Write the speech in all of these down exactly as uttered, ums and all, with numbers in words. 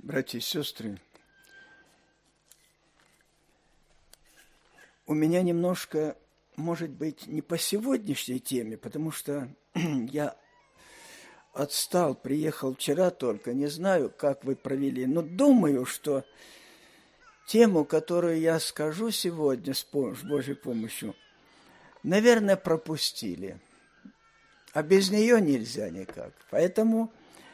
Братья и сестры, у меня немножко, может быть, не по сегодняшней теме, потому что я отстал, приехал вчера только, не знаю, как вы провели, но думаю, что тему, которую я скажу сегодня с Божьей помощью, наверное, пропустили, а без нее нельзя никак. Поэтому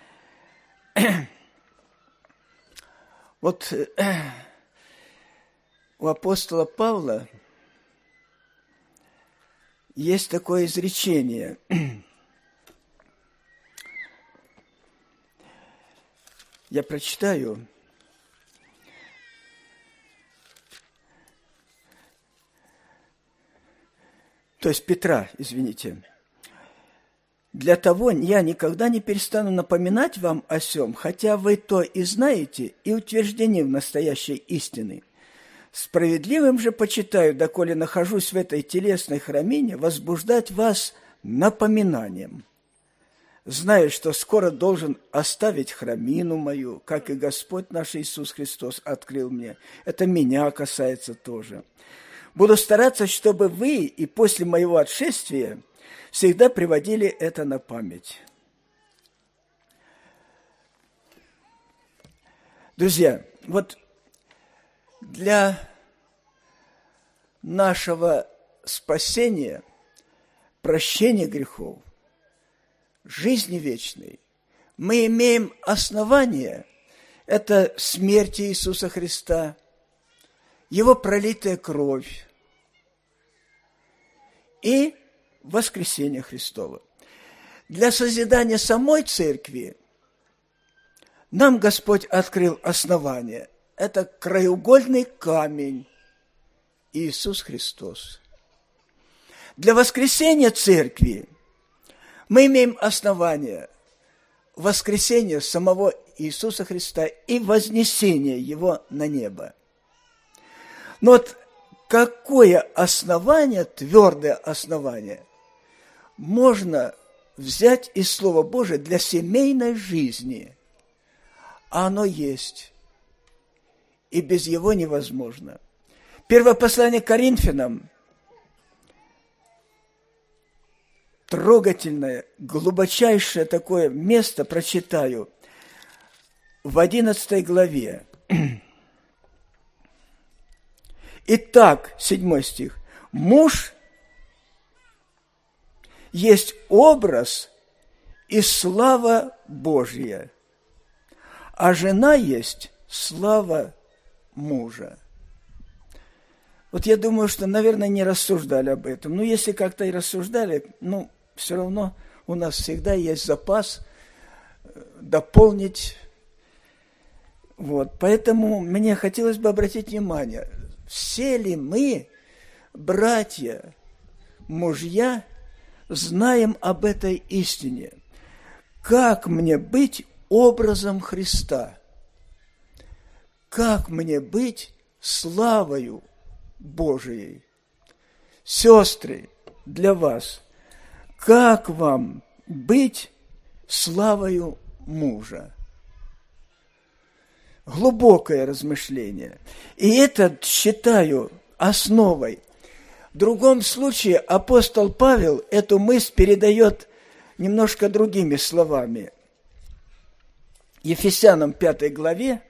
вот у апостола Павла есть такое изречение. Я прочитаю. То есть Петра, извините. «Для того я никогда не перестану напоминать вам о сем, хотя вы то и знаете, и утверждены в настоящей истины. Справедливым же почитаю, доколе нахожусь в этой телесной храмине, возбуждать вас напоминанием. Знаю, что скоро должен оставить храмину мою, как и Господь наш Иисус Христос открыл мне. Это меня касается тоже. Буду стараться, чтобы вы и после моего отшествия всегда приводили это на память». Друзья, вот для нашего спасения, прощения грехов, жизни вечной мы имеем основание – это смерть Иисуса Христа, Его пролитая кровь и воскресение Христово. Для созидания самой церкви нам Господь открыл основание. Это краеугольный камень Иисус Христос. Для воскресения церкви мы имеем основание воскресения самого Иисуса Христа и вознесения Его на небо. Но вот какое основание, твердое основание, можно взять из Слова Божия для семейной жизни? А оно есть, и без его невозможно. Первое послание к Коринфянам, трогательное, глубочайшее такое место, прочитаю, в одиннадцатой главе. Итак, седьмой стих. Муж есть образ и слава Божья, а жена есть слава мужа. Вот я думаю, что, наверное, не рассуждали об этом. Но если как-то и рассуждали, ну, все равно у нас всегда есть запас дополнить. Вот. Поэтому мне хотелось бы обратить внимание, все ли мы, братья, мужья, знаем об этой истине? Как мне быть образом Христа? Как мне быть славою Божией? Сестры, для вас, как вам быть славою мужа? Глубокое размышление. И это считаю основой. В другом случае апостол Павел эту мысль передает немножко другими словами. Ефесянам пятой главе,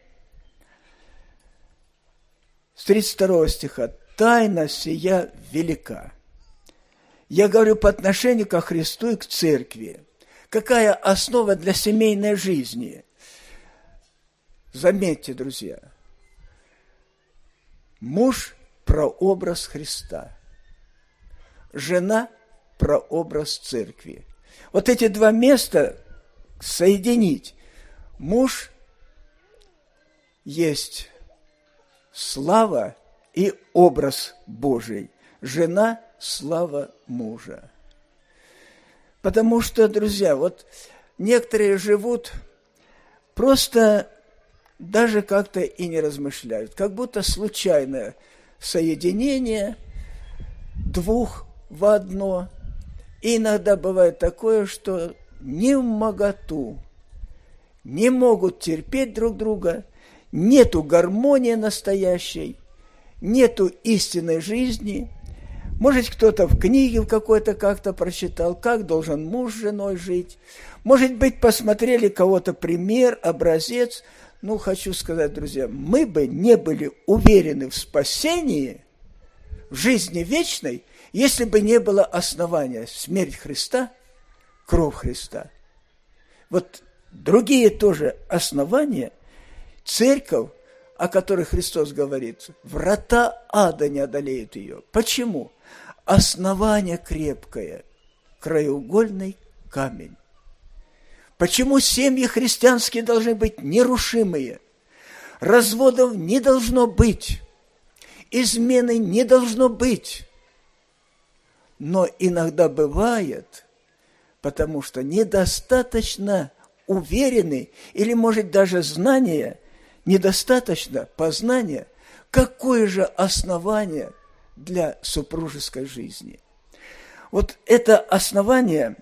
с тридцать второго стиха. «Тайна сия велика». Я говорю по отношению ко Христу и к церкви. Какая основа для семейной жизни? Заметьте, друзья, муж – прообраз Христа, жена – прообраз церкви. Вот эти два места соединить. Муж есть слава и образ Божий, жена – слава мужа. Потому что, друзья, вот некоторые живут просто даже как-то и не размышляют, как будто случайное соединение двух в одно. И иногда бывает такое, что невмоготу не могут терпеть друг друга, нету гармонии настоящей, нету истинной жизни. Может, кто-то в книге в какой-то как-то прочитал, как должен муж с женой жить. Может быть, посмотрели кого-то пример, образец. Ну, хочу сказать, друзья, мы бы не были уверены в спасении, в жизни вечной, если бы не было основания смерть Христа, кровь Христа. Вот другие тоже основания, церковь, о которой Христос говорит, врата ада не одолеют ее. Почему? Основание крепкое, краеугольный камень. Почему семьи христианские должны быть нерушимые? Разводов не должно быть, измены не должно быть. Но иногда бывает, потому что недостаточно уверены, или, может, даже знания, недостаточно познания, какое же основание для супружеской жизни. Вот это основание,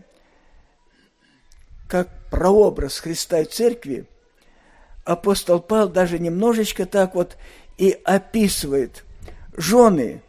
как прообраз Христа и Церкви, апостол Павел даже немножечко так вот и описывает. Жены,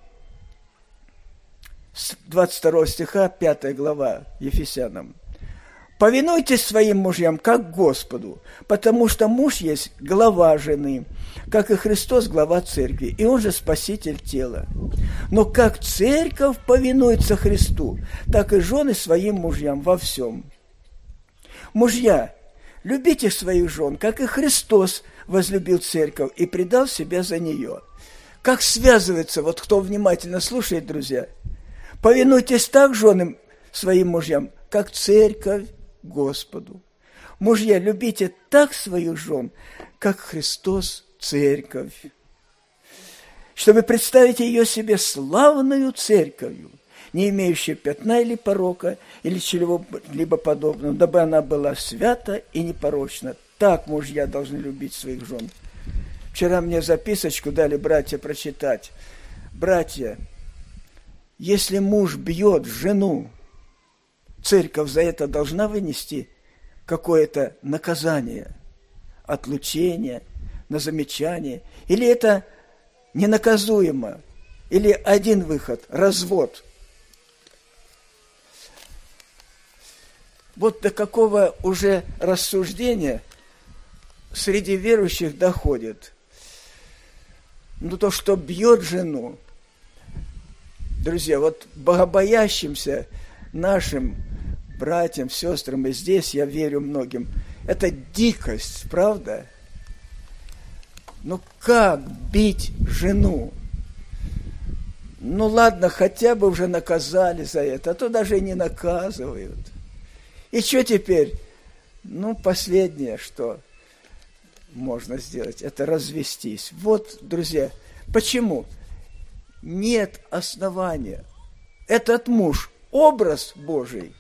с двадцать второго стиха, пятая глава Ефесянам. «Повинуйтесь своим мужьям, как Господу, потому что муж есть глава жены, как и Христос глава церкви, и он же спаситель тела. Но как церковь повинуется Христу, так и жены своим мужьям во всем. Мужья, любите своих жен, как и Христос возлюбил церковь и предал себя за нее». Как связывается, вот кто внимательно слушает, друзья, повинуйтесь так женам своим мужьям, как церковь Господу. Мужья, любите так своих жен, как Христос церковь, чтобы представить ее себе славную церковью, не имеющей пятна или порока, или чего-либо подобного, дабы она была свята и непорочна. Так мужья должны любить своих жен. Вчера мне записочку дали братья прочитать. Братья, если муж бьет жену, церковь за это должна вынести какое-то наказание, отлучение, на замечание, или это ненаказуемо, или один выход – развод. Вот до какого уже рассуждения среди верующих доходит. Ну, то, что бьет жену. Друзья, вот богобоящимся нашим братьям, сестрам, и здесь, я верю многим, это дикость, правда? Ну, как бить жену? Ну, ладно, хотя бы уже наказали за это, а то даже и не наказывают. И что теперь? Ну, последнее, что можно сделать, это развестись. Вот, друзья, почему? Нет основания. Этот муж – образ Божий.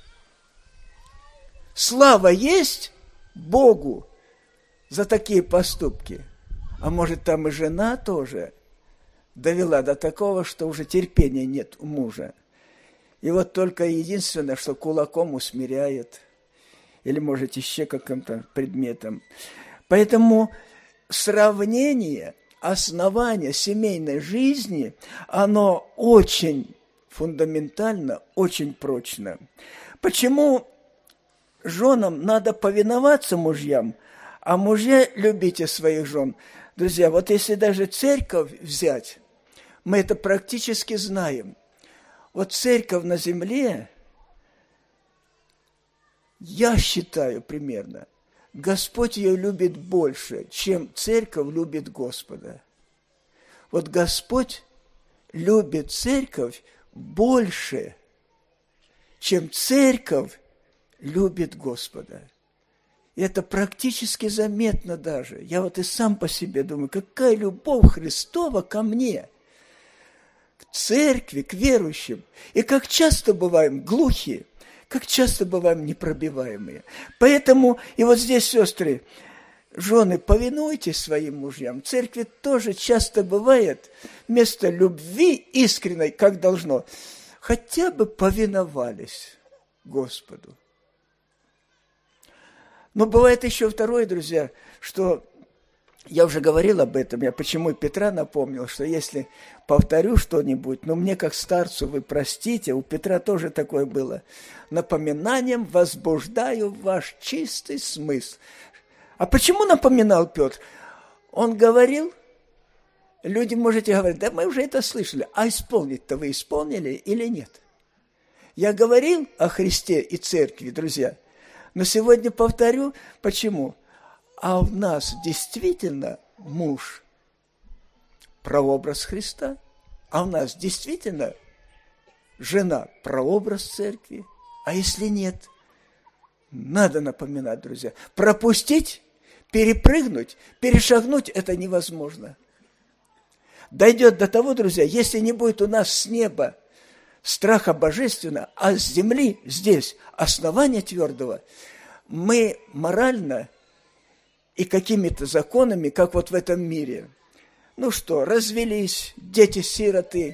Слава есть Богу за такие поступки. А может, там и жена тоже довела до такого, что уже терпения нет у мужа. И вот только единственное, что кулаком усмиряет, или, может, еще каким-то предметом. Поэтому сравнение, основание семейной жизни, оно очень фундаментально, очень прочно. Почему женам надо повиноваться мужьям, а мужья любите своих жен? Друзья, вот если даже церковь взять, мы это практически знаем. Вот церковь на земле, я считаю примерно, Господь ее любит больше, чем церковь любит Господа. Вот Господь любит церковь больше, чем церковь любит Господа. И это практически заметно даже. Я вот и сам по себе думаю, какая любовь Христова ко мне, к церкви, к верующим. И как часто бываем глухие, как часто бываем непробиваемые. Поэтому, и вот здесь, сестры, жены, повинуйтесь своим мужьям. В церкви тоже часто бывает, вместо любви искренней, как должно, хотя бы повиновались Господу. Но бывает еще второе, друзья, что я уже говорил об этом, я почему Петра напомнил, что если повторю что-нибудь, но мне как старцу вы простите, у Петра тоже такое было, напоминанием возбуждаю ваш чистый смысл. А почему напоминал Петр? Он говорил, люди можете говорить, да мы уже это слышали, а исполнить-то вы исполнили или нет? Я говорил о Христе и Церкви, друзья, но сегодня повторю, почему? А в нас действительно муж – прообраз Христа, а у нас действительно жена – прообраз Церкви. А если нет, надо напоминать, друзья. Пропустить, перепрыгнуть, перешагнуть – это невозможно. Дойдет до того, друзья, если не будет у нас с неба страха божественного, а с земли здесь основания твердого, мы морально и какими-то законами, как вот в этом мире, ну что, развелись, дети-сироты,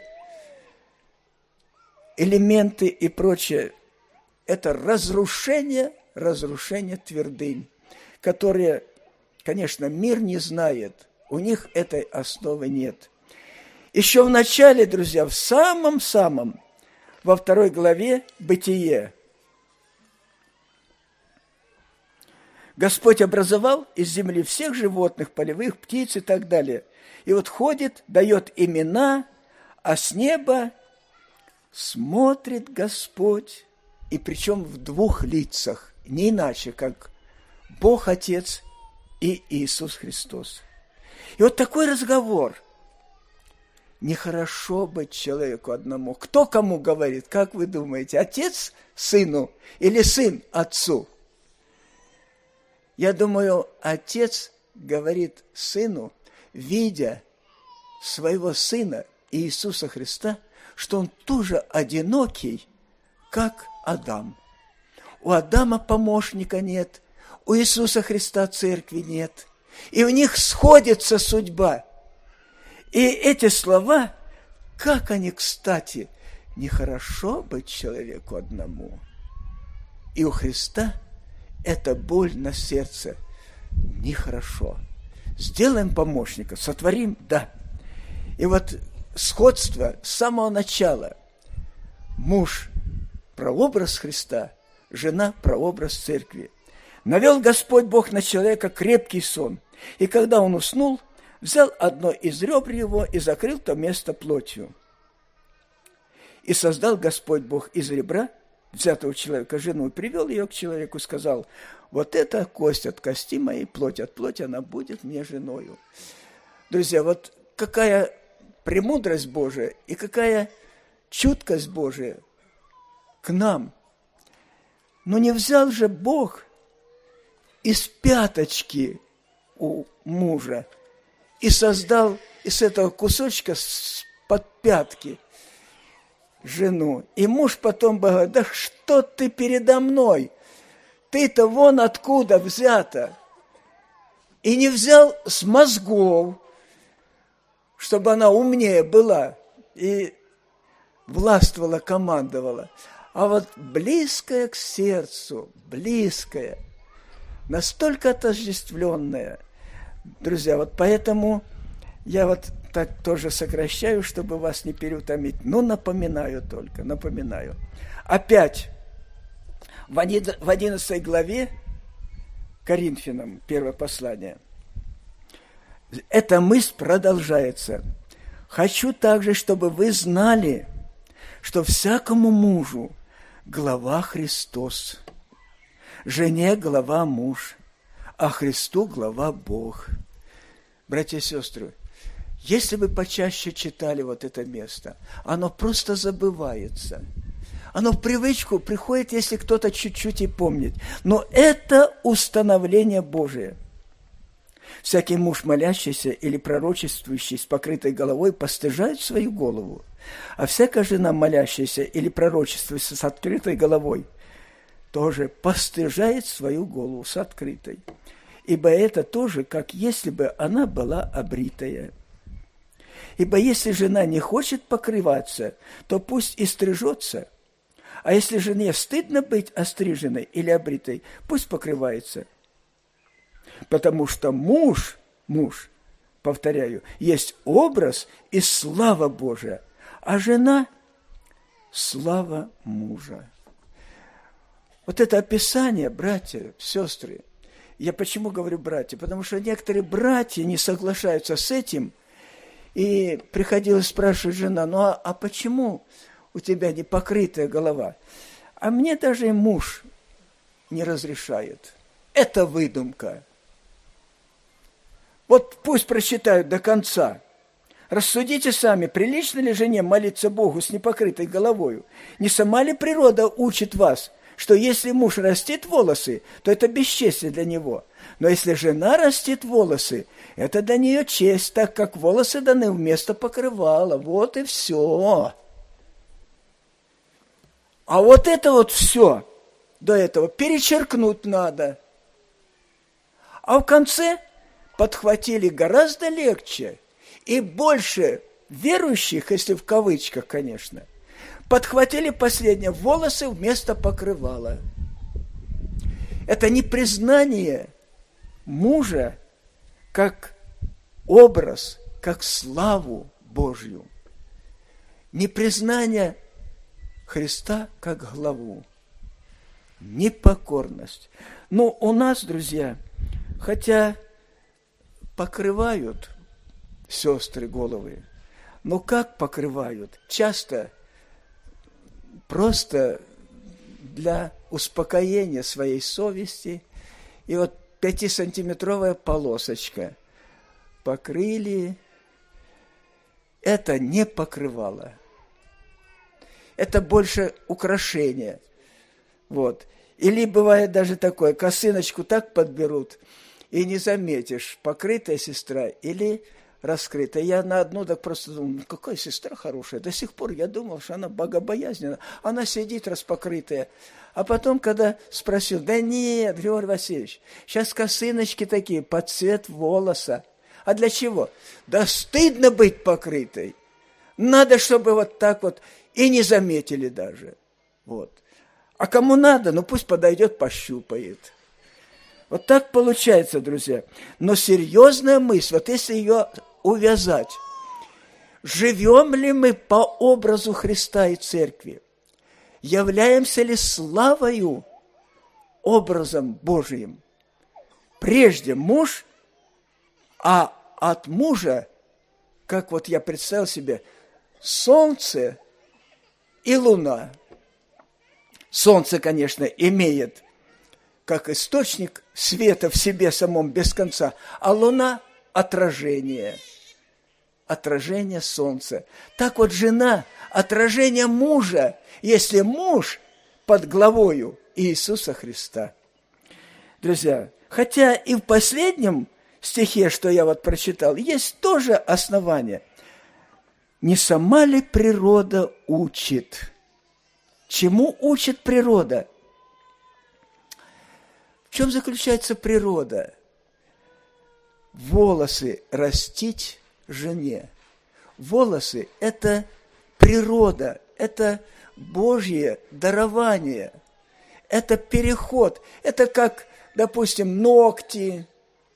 элементы и прочее, это разрушение, разрушение твердынь, которые, конечно, мир не знает, у них этой основы нет. Еще в начале, друзья, в самом-самом, во второй главе Бытие, Господь образовал из земли всех животных, полевых, птиц и так далее. И вот ходит, дает имена, а с неба смотрит Господь, и причем в двух лицах, не иначе, как Бог Отец и Иисус Христос. И вот такой разговор. Нехорошо быть человеку одному. Кто кому говорит, как вы думаете, отец сыну или сын отцу? Я думаю, отец говорит сыну, видя своего сына Иисуса Христа, что он тоже одинокий, как Адам. У Адама помощника нет, у Иисуса Христа церкви нет. И у них сходится судьба. И эти слова, как они, кстати, нехорошо быть человеку одному. И у Христа это боль на сердце. Нехорошо. Сделаем помощника, сотворим, да. И вот сходство с самого начала. Муж – прообраз Христа, жена – прообраз церкви. Навел Господь Бог на человека крепкий сон, и когда он уснул, взял одно из ребр его и закрыл то место плотью. И создал Господь Бог из ребра взятого человека жену, и привел ее к человеку, сказал, вот это кость от кости моей, плоть от плоти, она будет мне женою. Друзья, вот какая премудрость Божия и какая чуткость Божия к нам. Но не взял же Бог из пяточки у мужа и создал из этого кусочка под пятки жену. И муж потом говорит, да что ты передо мной? Ты-то вон откуда взята. И не взял с мозгов, чтобы она умнее была и властвовала, командовала. А вот близкая к сердцу, близкая, настолько отождествленная. Друзья, вот поэтому я вот так тоже сокращаю, чтобы вас не переутомить. Но напоминаю только, напоминаю. Опять в одиннадцатой главе Коринфянам, первое послание, эта мысль продолжается. «Хочу также, чтобы вы знали, что всякому мужу глава Христос, жене глава муж, а Христу глава Бог». Братья и сестры, если вы почаще читали вот это место, оно просто забывается. Оно в привычку приходит, если кто-то чуть-чуть и помнит. Но это установление Божие. Всякий муж, молящийся или пророчествующий с покрытой головой, постыжает свою голову. А всякая жена, молящаяся или пророчествующая с открытой головой, тоже постыжает свою голову с открытой. Ибо это тоже, как если бы она была обритая. Ибо если жена не хочет покрываться, то пусть и стрижется. А если жене стыдно быть остриженной или обритой, пусть покрывается. потому что муж, муж, повторяю, есть образ и слава Божия, а жена – слава мужа. Вот это описание, братья, сестры, я почему говорю братья? Потому что некоторые братья не соглашаются с этим, и приходилось спрашивать жена, ну а, а почему у тебя не покрытая голова? А мне даже и муж не разрешает. Это выдумка. Вот пусть прочитают до конца. Рассудите сами, прилично ли жене молиться Богу с непокрытой головою? Не сама ли природа учит вас, что если муж растит волосы, то это бесчестие для него? Но если жена растит волосы, это для нее честь, так как волосы даны вместо покрывала. Вот и все. А вот это вот все до этого перечеркнуть надо. А в конце подхватили гораздо легче и больше верующих, если в кавычках, конечно, подхватили последнее волосы вместо покрывала. Это не признание мужа как образ, как славу Божью. Не признание Христа как главу. Непокорность. Но у нас, друзья, хотя покрывают сестры головы, но как покрывают? Часто просто для успокоения своей совести. И вот пятисантиметровая полосочка покрыли. Это не покрывало. Это больше украшение. Вот. Или бывает даже такое, косыночку так подберут, и не заметишь, покрытая сестра или раскрытая. Я на одну так просто думал, какая сестра хорошая. До сих пор я думал, что она богобоязненна. Она сидит распокрытая. А потом, когда спросил, да нет, Григорий Васильевич, сейчас косыночки такие под цвет волоса. А для чего? Да стыдно быть покрытой. Надо, чтобы вот так вот и не заметили даже. Вот. А кому надо, ну пусть подойдет, пощупает. Вот так получается, друзья. Но серьезная мысль, вот если ее увязать, живем ли мы по образу Христа и Церкви? Являемся ли славою, образом Божиим? Прежде муж, а от мужа, как вот я представил себе, солнце и луна. Солнце, конечно, имеет как источник света в себе самом без конца, а луна – отражение, отражение солнца. Так вот жена – отражение мужа, если муж под главою Иисуса Христа. Друзья, хотя и в последнем стихе, что я вот прочитал, есть тоже основание. Не сама ли природа учит? Чему учит природа? В чем заключается природа? Волосы растить жене. Волосы – это природа, это Божье дарование, это переход, это как, допустим, ногти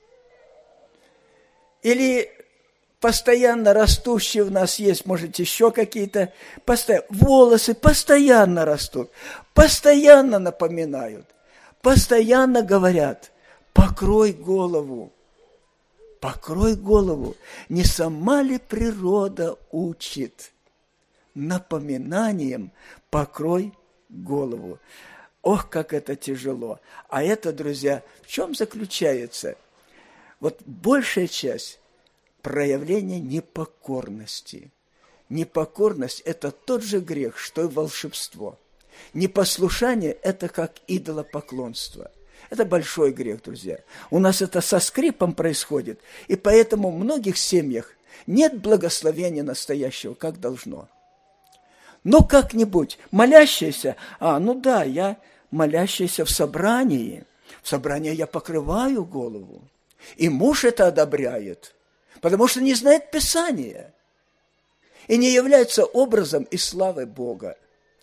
или постоянно растущие у нас есть, может, еще какие-то, постоянно, волосы постоянно растут, постоянно напоминают, постоянно говорят, покрой голову, покрой голову. Не сама ли природа учит? Напоминанием покрой голову. Ох, как это тяжело. А это, друзья, в чем заключается? Вот большая часть проявление непокорности. Непокорность – это тот же грех, что и волшебство. Непослушание – это как идолопоклонство. Это большой грех, друзья. У нас это со скрипом происходит, и поэтому в многих семьях нет благословения настоящего, как должно. Но как-нибудь молящийся, а, ну да, я молящийся в собрании, в собрании я покрываю голову, и муж это одобряет, потому что не знает Писания и не является образом и славой Бога.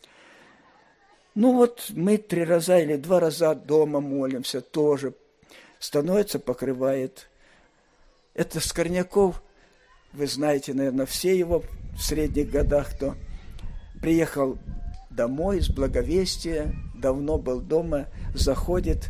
Ну вот мы три раза или два раза дома молимся тоже. становится, покрывает. Это Скорняков, вы знаете, наверное, все его в средних годах, кто приехал домой из Благовестия, давно был дома, заходит,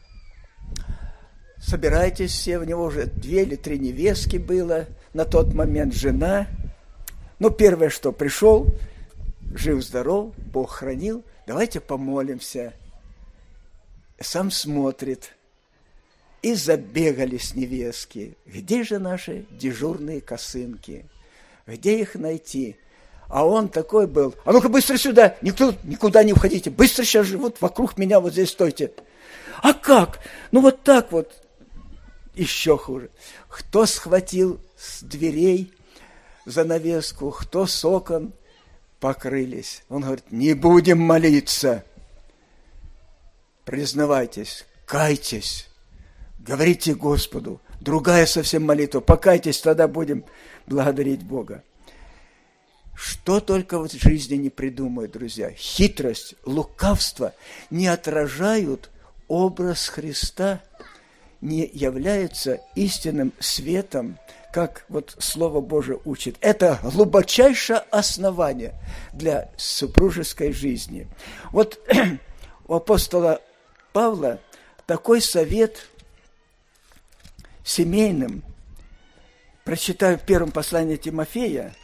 собирайтесь все, у него уже две или три невестки было, на тот момент жена. Ну, первое, что пришел, жив-здоров, Бог хранил, давайте помолимся. Сам смотрит, и забегались невестки. Где же наши дежурные косынки? Где их найти? А он такой был, а ну-ка быстро сюда, никто, никуда не уходите, быстро сейчас же вот вокруг меня вот здесь стойте. А как? Ну вот так вот. Еще хуже. Кто схватил с дверей занавеску, кто с окон, покрылись. Он говорит, не будем молиться. Признавайтесь, кайтесь, говорите Господу. Другая совсем молитва. Покайтесь, тогда будем благодарить Бога. Что только в жизни не придумают, друзья. Хитрость, лукавство не отражают образ Христа, не являются истинным светом, как вот Слово Божие учит. Это глубочайшее основание для супружеской жизни. Вот у апостола Павла такой совет семейным. Прочитаю в первом послании Тимофея,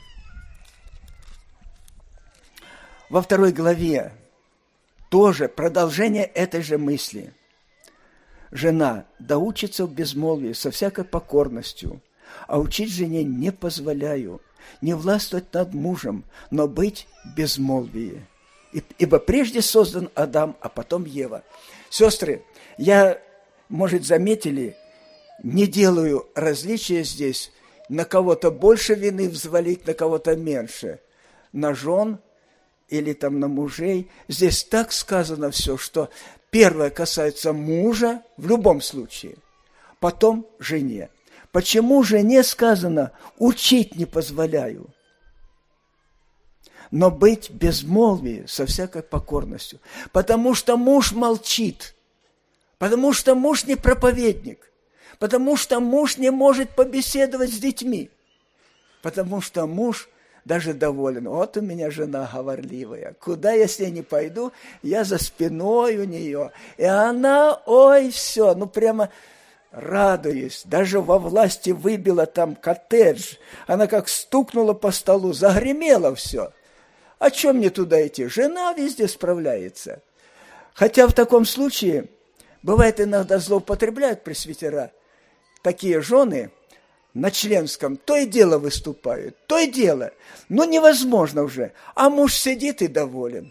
во второй главе, тоже продолжение этой же мысли. Жена да учится в безмолвии со всякой покорностью, а учить жене не позволяю, не властвовать над мужем, но быть в безмолвии. Ибо прежде создан Адам, а потом Ева. Сестры, я, может, заметили, не делаю различия здесь, на кого-то больше вины взвалить, на кого-то меньше, на жен или там на мужей. Здесь так сказано все, что первое касается мужа в любом случае, потом жене. Почему жене сказано «учить не позволяю», но быть в безмолвии со всякой покорностью? Потому что муж молчит, потому что муж не проповедник, потому что муж не может побеседовать с детьми, потому что муж даже доволен. Вот у меня жена говорливая. Куда я с ней не пойду, я за спиной у нее. И она, ой, все, ну прямо радуюсь. Даже во власти выбила там коттедж. Она как стукнула по столу, загремело все. О чем мне туда идти? Жена везде справляется. Хотя в таком случае, бывает иногда злоупотребляют пресвитера. Такие жены на членском то и дело выступают, то и дело. Но невозможно уже. А муж сидит и доволен.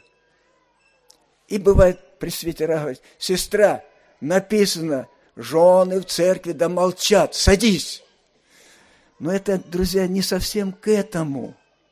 И бывает, пресвитера говорят, сестра, написано, жены в церкви да молчат, садись. Но это, друзья, не совсем к этому.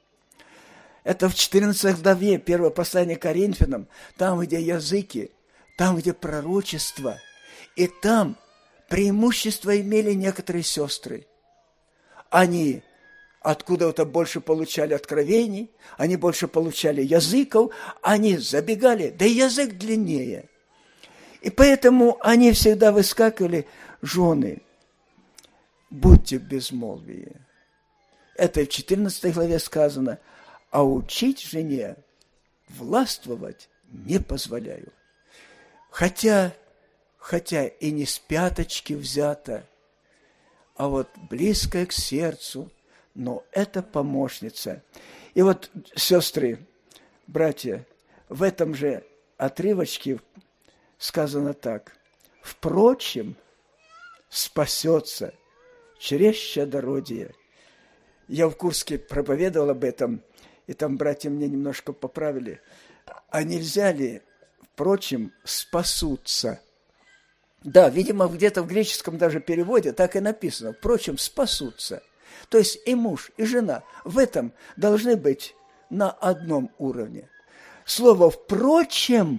Это в четырнадцатой главе первого послания Коринфянам, там, где языки, там, где пророчество, и там преимущество имели некоторые сестры. Они откуда-то больше получали откровений, они больше получали языков, они забегали, да и язык длиннее. И поэтому они всегда выскакивали, жены, будьте в безмолвии. Это в четырнадцатой главе сказано, а учить жене властвовать не позволяю. Хотя, хотя и не с пяточки взято, а вот близкая к сердцу, но это помощница. И вот, сестры, братья, в этом же отрывочке сказано так. Впрочем, спасется через чадородие. Я в Курске проповедовал об этом, и там братья мне немножко поправили. А нельзя ли, впрочем, спасутся? Да, видимо, где-то в греческом даже переводе так и написано. Впрочем, спасутся. То есть и муж, и жена в этом должны быть на одном уровне. Слово «впрочем»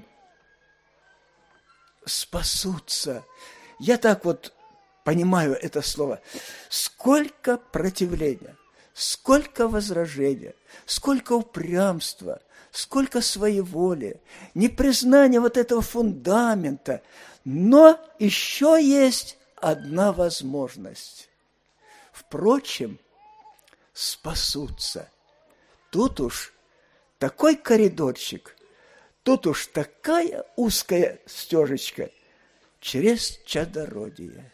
спасутся. Я так вот понимаю это слово. Сколько противления, сколько возражения, сколько упрямства, сколько своеволия, непризнания вот этого фундамента. Но еще есть одна возможность. Впрочем, спасутся. Тут уж такой коридорчик, тут уж такая узкая стежечка через чадородие.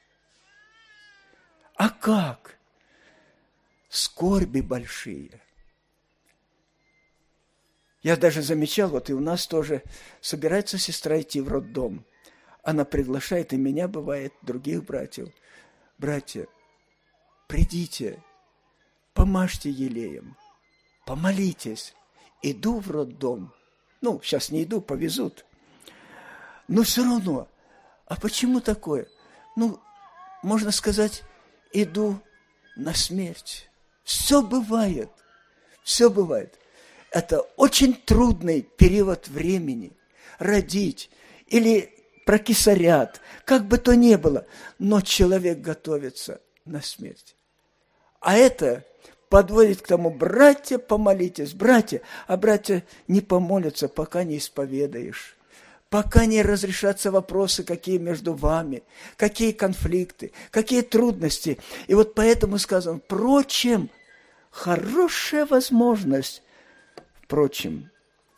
А как? Скорби большие. Я даже замечал, вот и у нас тоже собирается сестра идти в роддом. Она приглашает, и меня, бывает, других братьев. Братья, придите, помажьте елеем, помолитесь. Иду в роддом. Ну, сейчас не иду, повезут. Но все равно. А почему такое? Ну, можно сказать, иду на смерть. Все бывает. Все бывает. Это очень трудный период времени. Родить или прокисарят, как бы то ни было. Но человек готовится на смерть. А это подводит к тому: братья, помолитесь, братья. А братья не помолятся, пока не исповедаешь. Пока не разрешатся вопросы, какие между вами, какие конфликты, какие трудности. И вот поэтому сказано: впрочем, хорошая возможность, впрочем,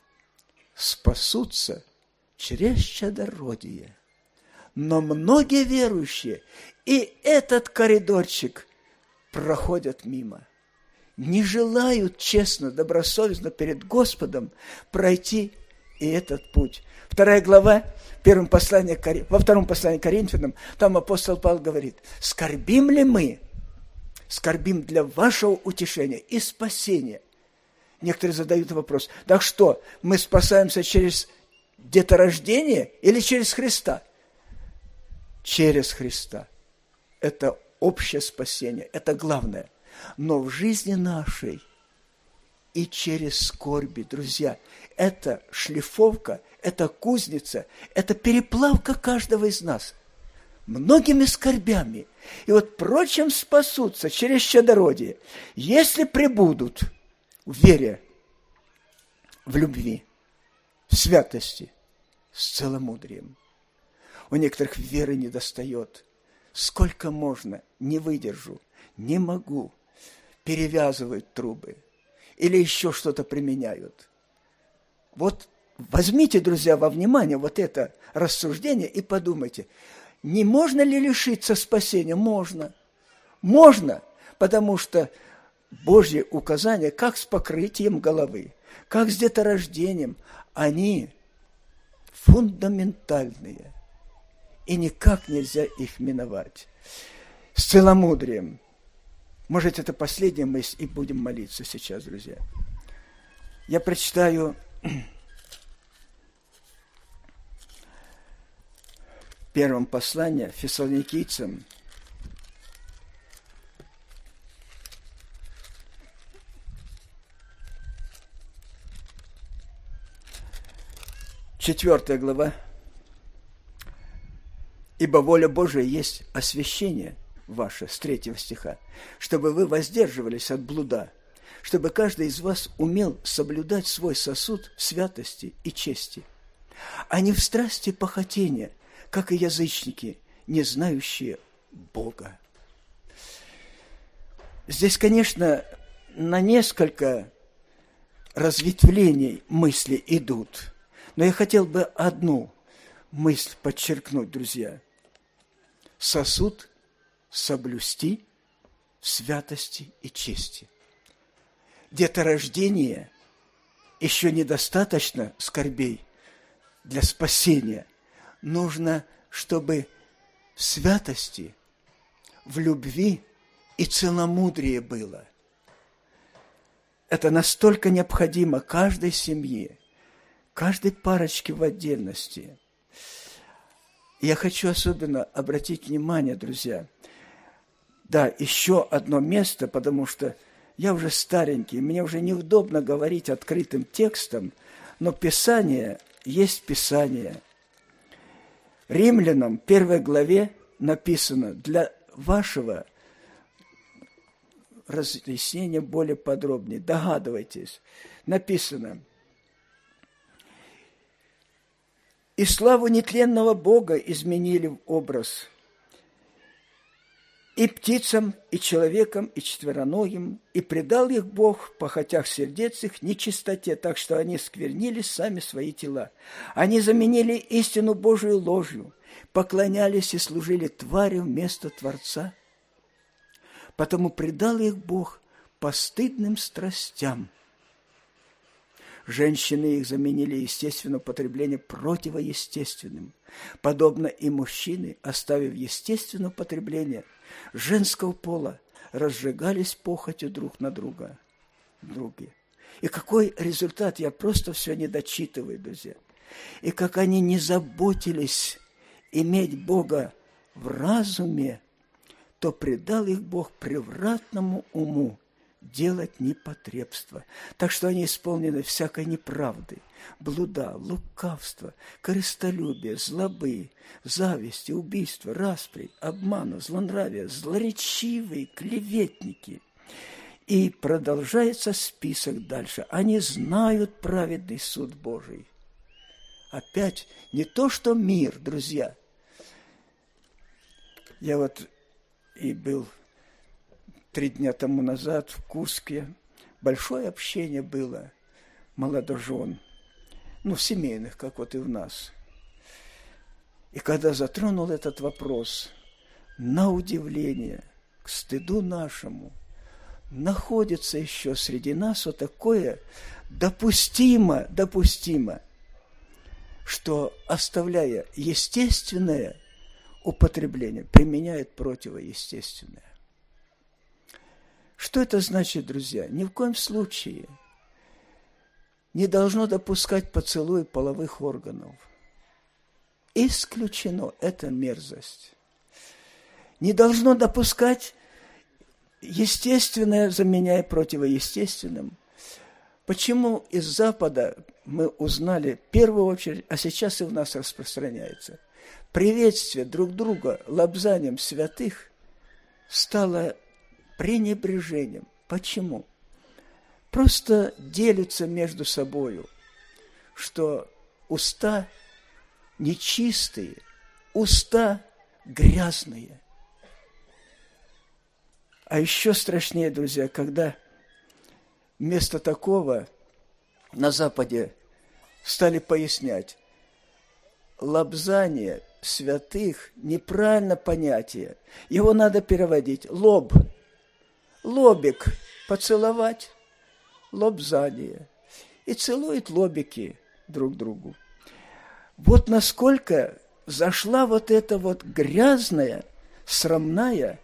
спасутся через чадородие. Но многие верующие и этот коридорчик проходят мимо. Не желают честно, добросовестно перед Господом пройти и этот путь. Вторая глава, первом послании, во втором послании к Коринфянам, там апостол Павел говорит: скорбим ли мы? Скорбим для вашего утешения и спасения. Некоторые задают вопрос: так что, мы спасаемся через деторождение или через Христа? Через Христа. Это общее спасение, это главное. Но в жизни нашей и через скорби, друзья, это шлифовка, это кузница, это переплавка каждого из нас многими скорбями. И вот прочим спасутся через чадородие, если пребудут в вере, в любви, в святости, с целомудрием. У некоторых веры недостает. Сколько можно? Не выдержу, не могу. Перевязывают трубы или еще что-то применяют. Вот возьмите, друзья, во внимание вот это рассуждение и подумайте, не можно ли лишиться спасения? Можно. Можно, потому что Божьи указания, как с покрытием головы, как с деторождением, они фундаментальные. И никак нельзя их миновать. С целомудрием. Может, это последняя мысль, и будем молиться сейчас, друзья. Я прочитаю в первом послании Фессалоникийцам, четвёртая глава. «Ибо воля Божия есть освящение ваше», с третьего стиха, «чтобы вы воздерживались от блуда, чтобы каждый из вас умел соблюдать свой сосуд в святости и чести, а не в страсти похотения, как и язычники, не знающие Бога». Здесь, конечно, на несколько разветвлений мысли идут, но я хотел бы одну мысль подчеркнуть, друзья. Сосуд соблюсти в святости и чести. Деторождение еще недостаточно скорбей для спасения. Нужно, чтобы в святости, в любви и целомудрии было. Это настолько необходимо каждой семье, каждой парочке в отдельности. Я хочу особенно обратить внимание, друзья, да, еще одно место, потому что я уже старенький, мне уже неудобно говорить открытым текстом, но Писание есть Писание. Римлянам, первой главе написано, для вашего разъяснения более подробнее, догадывайтесь, написано: И славу нетленного Бога изменили в образ и птицам, и человекам, и четвероногим, и предал их Бог, похотях сердец их, нечистоте, так что они сквернили сами свои тела. Они заменили истину Божию ложью, поклонялись и служили твари вместо Творца. Потому предал их Бог постыдным страстям. Женщины их заменили естественное потребление противоестественным. Подобно и мужчины, оставив естественное потребление женского пола, разжигались похотью друг на друга. Други. И какой результат? Я просто все не дочитываю, друзья. И как они не заботились иметь Бога в разуме, то предал их Бог превратному уму делать непотребство. Так что они исполнены всякой неправды, блуда, лукавства, корыстолюбия, злобы, зависти, убийства, распри, обмана, злонравия, злоречивые, клеветники. И продолжается список дальше. Они знают праведный суд Божий. Опять не то, что мир, друзья. Я вот и был три дня тому назад в Курске. Большое общение было молодожен, ну, семейных, как вот и в нас. И когда затронул этот вопрос, на удивление, к стыду нашему, находится еще среди нас вот такое допустимо, допустимо, что, оставляя естественное употребление, применяет противоестественное. Что это значит, друзья? Ни в коем случае не должно допускать поцелуй половых органов. Исключено, это мерзость. Не должно допускать естественное, заменяя противоестественным. Почему из Запада мы узнали в первую очередь, а сейчас и в нас распространяется, приветствие друг друга лобзанием святых стало пренебрежением. Почему? Просто делятся между собою, что уста нечистые, уста грязные. А еще страшнее, друзья, когда вместо такого на Западе стали пояснять, лобзание святых – неправильное понятие. Его надо переводить. Лоб. Лобик поцеловать. Лобзание. И целуют лобики друг другу. Вот насколько зашла вот эта вот грязная, срамная,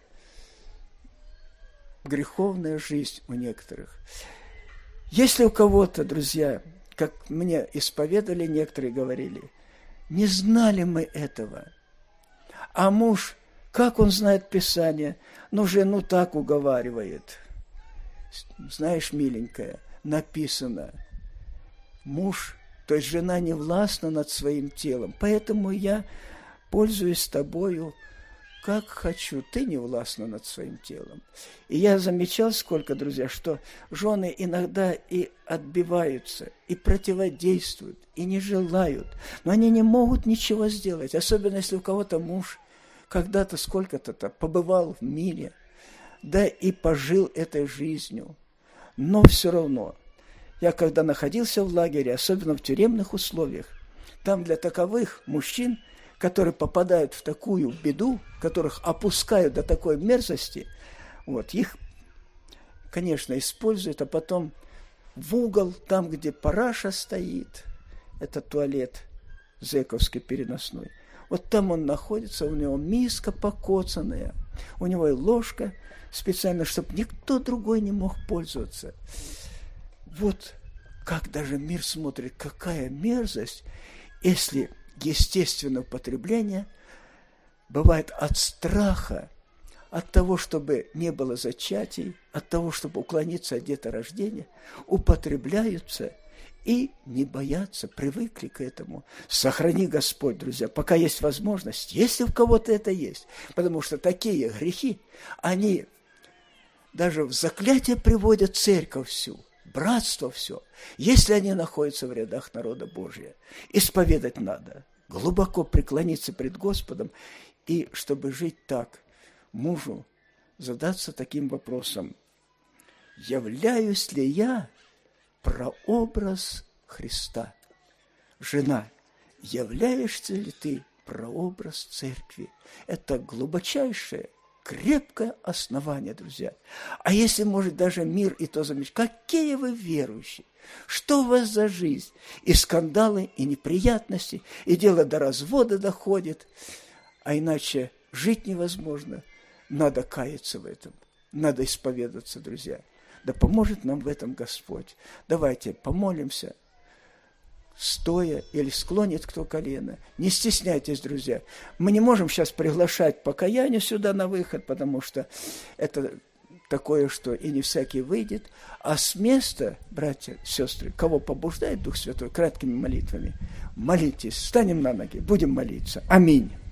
греховная жизнь у некоторых. Если у кого-то, друзья, как мне исповедовали, некоторые говорили, не знали мы этого. А муж, как он знает Писание, но жену так уговаривает. Знаешь, миленькая, написано, муж, то есть жена не властна над своим телом, поэтому я пользуюсь тобою, как хочу, ты не властна над своим телом. И я замечал, сколько, друзья, что жены иногда и отбиваются, и противодействуют, и не желают, но они не могут ничего сделать, особенно если у кого-то муж когда-то сколько-то побывал в мире, да и пожил этой жизнью. Но все равно, я когда находился в лагере, особенно в тюремных условиях, там для таковых мужчин, которые попадают в такую беду, которых опускают до такой мерзости, вот, их, конечно, используют, а потом в угол, там, где параша стоит, это туалет зэковский переносной, вот там он находится, у него миска покоцанная, у него и ложка специально, чтобы никто другой не мог пользоваться. Вот как даже мир смотрит, какая мерзость, если естественное употребление бывает от страха, от того, чтобы не было зачатий, от того, чтобы уклониться от деторождения, употребляются и не боятся, привыкли к этому. Сохрани Господь, друзья, пока есть возможность, если у кого-то это есть. Потому что такие грехи, они даже в заклятие приводят церковь всю, братство все, если они находятся в рядах народа Божия. Исповедать надо. глубоко преклониться пред Господом, и чтобы жить так, мужу задаться таким вопросом: являюсь ли я прообраз Христа? Жена, являешься ли ты прообраз церкви? Это глубочайшее, крепкое основание, друзья. А если, может, даже мир и то замечать, какие вы верующие, что у вас за жизнь? И скандалы, и неприятности, и дело до развода доходит, а иначе жить невозможно. Надо каяться в этом, надо исповедаться, друзья. Да поможет нам в этом Господь. Давайте помолимся, стоя или склонит кто колено. Не стесняйтесь, друзья. Мы не можем сейчас приглашать покаяние сюда на выход, потому что это такое, что и не всякий выйдет. А с места, братья, сестры, кого побуждает Дух Святой, краткими молитвами, молитесь, встанем на ноги, будем молиться. Аминь.